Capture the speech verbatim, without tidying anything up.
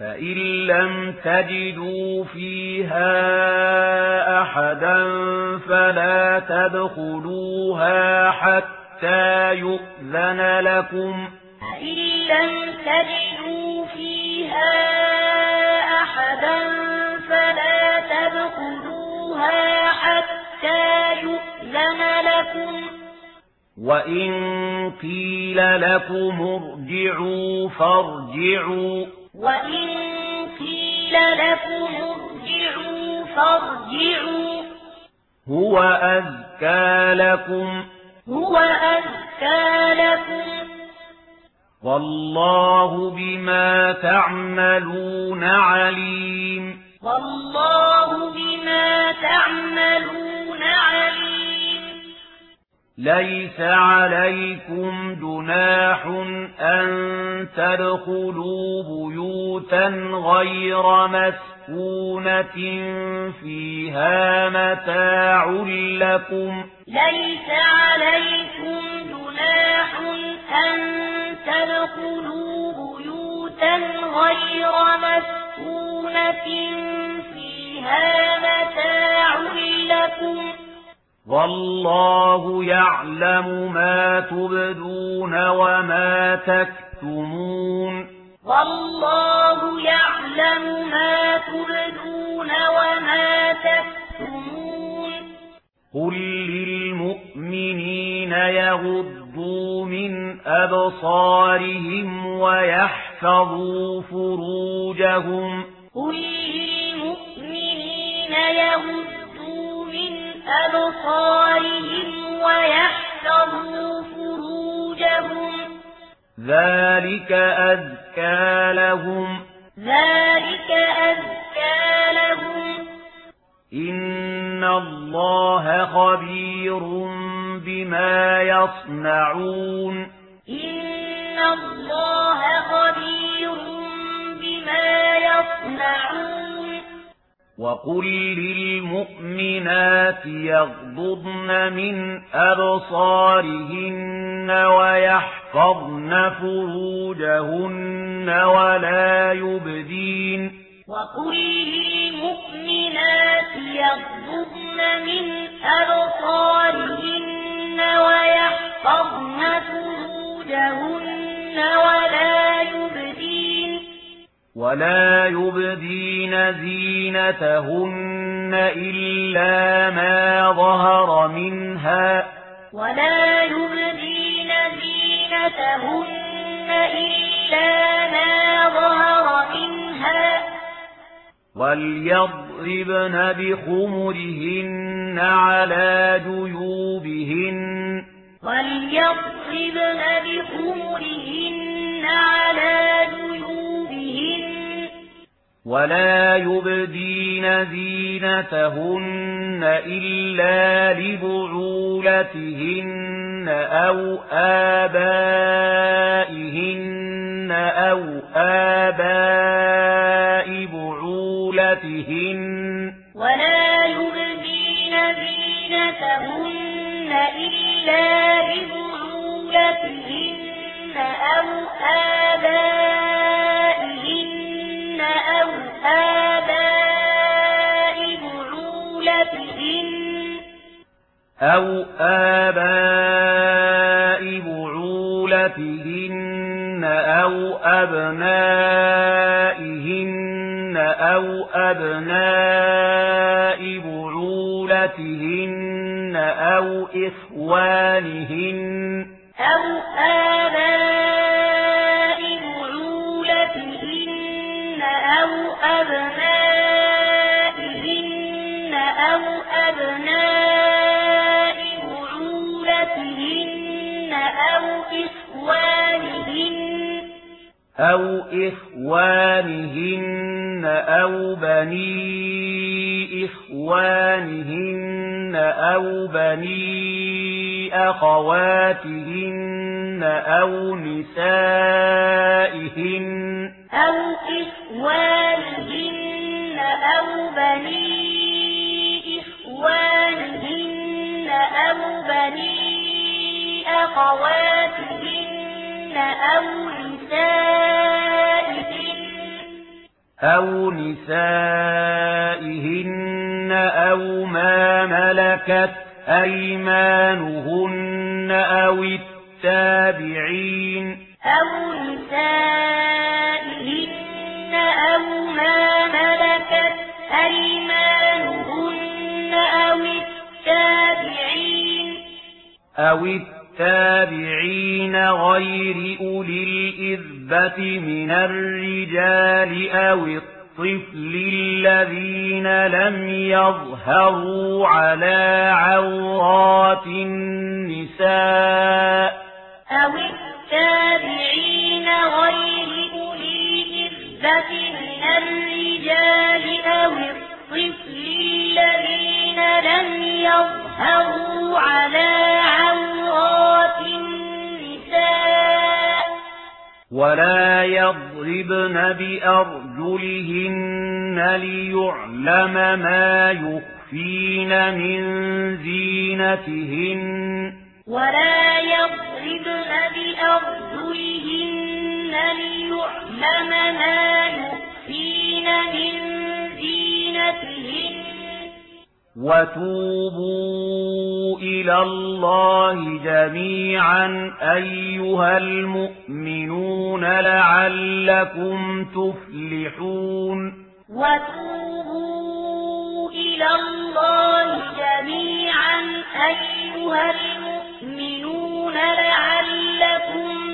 فإن لم تجدوا فيها أحدا فلا تدخلوها حتى يؤذن لكم فإن لم تجدوا فيها أحدا فلا تدخلوها حتى يؤذن لكم وإن قيل لكم ارجعوا فارجعوا وإن قيل لكم ارجعوا فارجعوا هو أزكى لكم هو أزكى لكم والله بما تعملون عليم والله بما تعملون عليم ليس عليكم جناح أن تدخلوا بيوتا غير مسكونة فيها متاع لكم ليس عليكم جناح أن تدخلوا بيوتا غير مسكونة فيها متاع لكم والله يعلم ما تبدون وما تكتمون والله يعلم ما تبدون وما تكتمون قل للمؤمنين يغضوا من أبصارهم ويحفظوا فروجهم قل للمؤمنين يغضوا من أبصارهم ويحفظوا فروجهم ذلك أزكى لهم ذلك أزكى لهم إن الله خبير بما يصنعون إن الله خبير بما يصنعون وقل للمؤمنات يغضضن من أبصارهن ويحفظن فروجهن ولا يبدين وقل للمؤمنات يغضضن من أبصارهن ويحفظن فروجهن ولا يبدين ولا يبدين زينتهن إلا ما ظهر منها ولا يبدين زينتهن إلا ما ظهر منها وليضربن بخمرهن على جيوبهن وليضربن بخمرهن على جيوبهن ولا يبدين زينتهن إلا لبعولتهن أو آبائهن أو آباء بعولتهن ولا يبدين زينتهن إلا لبعولتهن أو آبائهن أو آباء بعولتهن أو آباء بعولتهن أو أبنائهن أو أبناء بعولتهن أو إخوانهن أو آباء بعولتهن أو أبنائهن أو أبناء بعولتهن أو إخوانهن أو إخوانهن أو بني إخوانهن أو بني أخواتهن أو نسائهن أو إخوانهن أو بني إخوانهن أو بني أخواتهن أو نسائهن أو نسائهن أو ما ملكت أيمانهن أو التابعين أو نسائهن أو ما ملكت أيمانهن أو التابعين أو التابعين غير أولي الإذبة من الرجال أو الطفل الذين لم يظهروا على عورات النساء أو التابعين غير أولي الإذبة من الرجال أو الطفل الذين لم يظهروا على عورات النساء ولا يضربن بأرجلهن ليعلم ما يخفين من زينتهن ولا يضربن بأرجلهن ليعلم ما يخفين من زينتهن وتوبوا إلى الله جميعا أيها المؤمنون لعلكم تفلحون وتوبوا إلى الله جميعا أيها المؤمنون لعلكم